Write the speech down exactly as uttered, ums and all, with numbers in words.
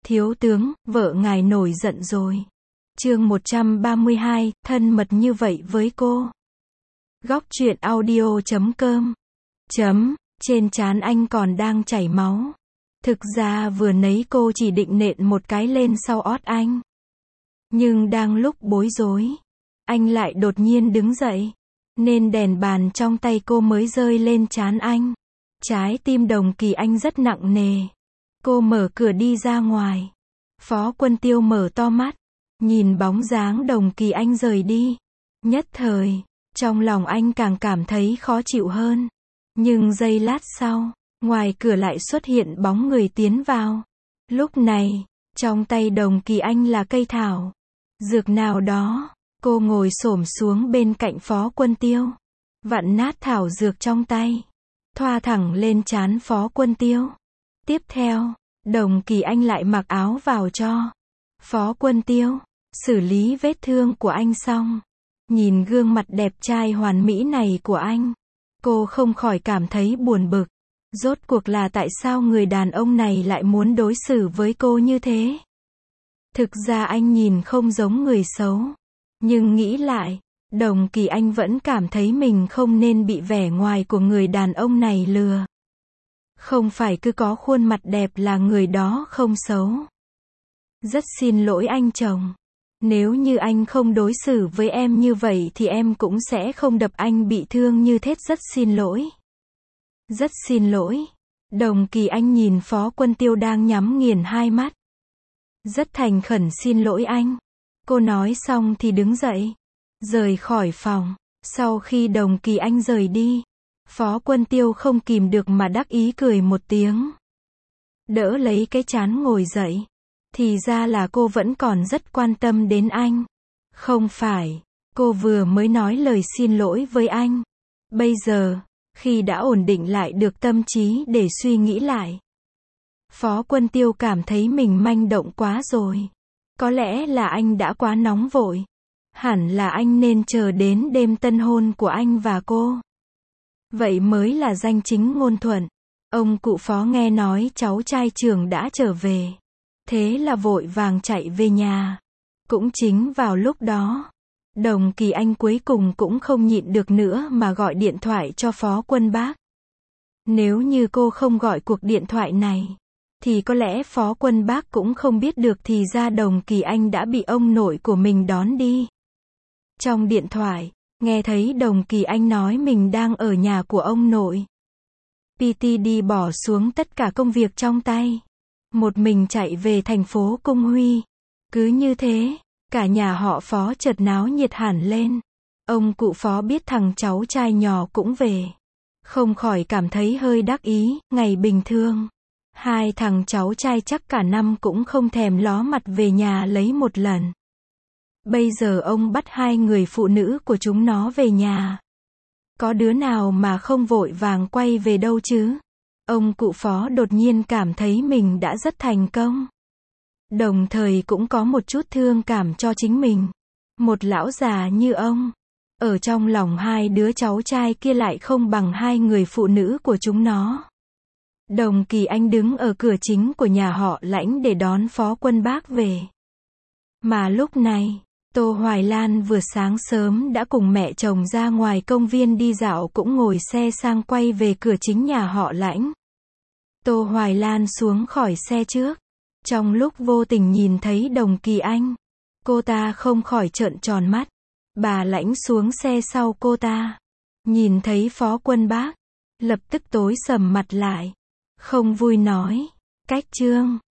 Thiếu tướng, vợ ngài nổi giận rồi. Chương một trăm ba mươi hai, thân mật như vậy với cô. Góc truyện audio chấm com. Chấm, trên trán anh còn đang chảy máu. Thực ra vừa nấy cô chỉ định nện một cái lên sau ót anh. Nhưng đang lúc bối rối, anh lại đột nhiên đứng dậy, nên đèn bàn trong tay cô mới rơi lên trán anh. Trái tim Đồng Kỳ Anh rất nặng nề. Cô mở cửa đi ra ngoài. Phó Quân Tiêu mở to mắt, nhìn bóng dáng Đồng Kỳ Anh rời đi. Nhất thời, trong lòng anh càng cảm thấy khó chịu hơn. Nhưng giây lát sau, ngoài cửa lại xuất hiện bóng người tiến vào. Lúc này, trong tay Đồng Kỳ Anh là cây thảo dược nào đó. Cô ngồi xổm xuống bên cạnh Phó Quân Tiêu, vặn nát thảo dược trong tay, thoa thẳng lên trán Phó Quân Tiêu. Tiếp theo, Đồng Kỳ Anh lại mặc áo vào cho Phó Quân Tiêu, xử lý vết thương của anh xong. Nhìn gương mặt đẹp trai hoàn mỹ này của anh, cô không khỏi cảm thấy buồn bực. Rốt cuộc là tại sao người đàn ông này lại muốn đối xử với cô như thế? Thực ra anh nhìn không giống người xấu. Nhưng nghĩ lại, Đồng Kỳ Anh vẫn cảm thấy mình không nên bị vẻ ngoài của người đàn ông này lừa. Không phải cứ có khuôn mặt đẹp là người đó không xấu. Rất xin lỗi anh chồng. Nếu như anh không đối xử với em như vậy thì em cũng sẽ không đập anh bị thương như thế. Rất xin lỗi. Rất xin lỗi. Đồng Kỳ Anh nhìn Phó Quân Tiêu đang nhắm nghiền hai mắt. Rất thành khẩn xin lỗi anh. Cô nói xong thì đứng dậy, rời khỏi phòng. Sau khi Đồng Kỳ Anh rời đi, Phó Quân Tiêu không kìm được mà đắc ý cười một tiếng. Đỡ lấy cái trán ngồi dậy. Thì ra là cô vẫn còn rất quan tâm đến anh. Không phải, cô vừa mới nói lời xin lỗi với anh. Bây giờ, khi đã ổn định lại được tâm trí để suy nghĩ lại, Phó Quân Tiêu cảm thấy mình manh động quá rồi. Có lẽ là anh đã quá nóng vội. Hẳn là anh nên chờ đến đêm tân hôn của anh và cô. Vậy mới là danh chính ngôn thuận. Ông cụ Phó nghe nói cháu trai trưởng đã trở về. Thế là vội vàng chạy về nhà. Cũng chính vào lúc đó, Đồng Kỳ Anh cuối cùng cũng không nhịn được nữa mà gọi điện thoại cho Phó Quân Bác. Nếu như cô không gọi cuộc điện thoại này, thì có lẽ Phó Quân Bác cũng không biết được thì ra Đồng Kỳ Anh đã bị ông nội của mình đón đi. Trong điện thoại, nghe thấy Đồng Kỳ Anh nói mình đang ở nhà của ông nội. pê tê đê bỏ xuống tất cả công việc trong tay, một mình chạy về thành phố Cung Huy. Cứ như thế, cả nhà họ Phó chợt náo nhiệt hẳn lên. Ông cụ Phó biết thằng cháu trai nhỏ cũng về, không khỏi cảm thấy hơi đắc ý. Ngày bình thường, hai thằng cháu trai chắc cả năm cũng không thèm ló mặt về nhà lấy một lần. Bây giờ ông bắt hai người phụ nữ của chúng nó về nhà. Có đứa nào mà không vội vàng quay về đâu chứ? Ông cụ Phó đột nhiên cảm thấy mình đã rất thành công. Đồng thời cũng có một chút thương cảm cho chính mình. Một lão già như ông, ở trong lòng hai đứa cháu trai kia lại không bằng hai người phụ nữ của chúng nó. Đồng Kỳ Anh đứng ở cửa chính của nhà họ Lãnh để đón Phó Quân Bác về. Mà lúc này, Tô Hoài Lan vừa sáng sớm đã cùng mẹ chồng ra ngoài công viên đi dạo cũng ngồi xe sang quay về cửa chính nhà họ Lãnh. Tô Hoài Lan xuống khỏi xe trước. Trong lúc vô tình nhìn thấy Đồng Kỳ Anh, cô ta không khỏi trợn tròn mắt. Bà Lãnh xuống xe sau cô ta, nhìn thấy Phó Quân Bác, lập tức tối sầm mặt lại. Không vui nói, cách Trương,